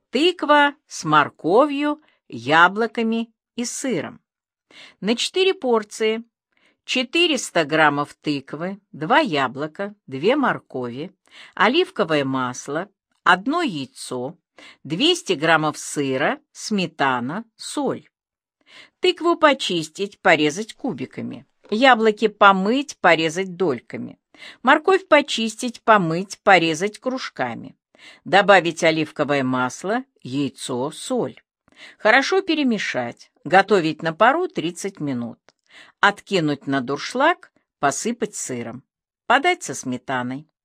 Тыква с морковью, яблоками и сыром. На 4 порции: 400 граммов тыквы, 2 яблока, 2 моркови, оливковое масло, 1 яйцо, 200 граммов сыра, сметана, соль. Тыкву почистить, порезать кубиками. Яблоки помыть, порезать дольками. Морковь почистить, помыть, порезать кружками. Добавить оливковое масло, яйцо, соль. Хорошо перемешать. Готовить на пару 30 минут. Откинуть на дуршлаг, посыпать сыром. Подать со сметаной.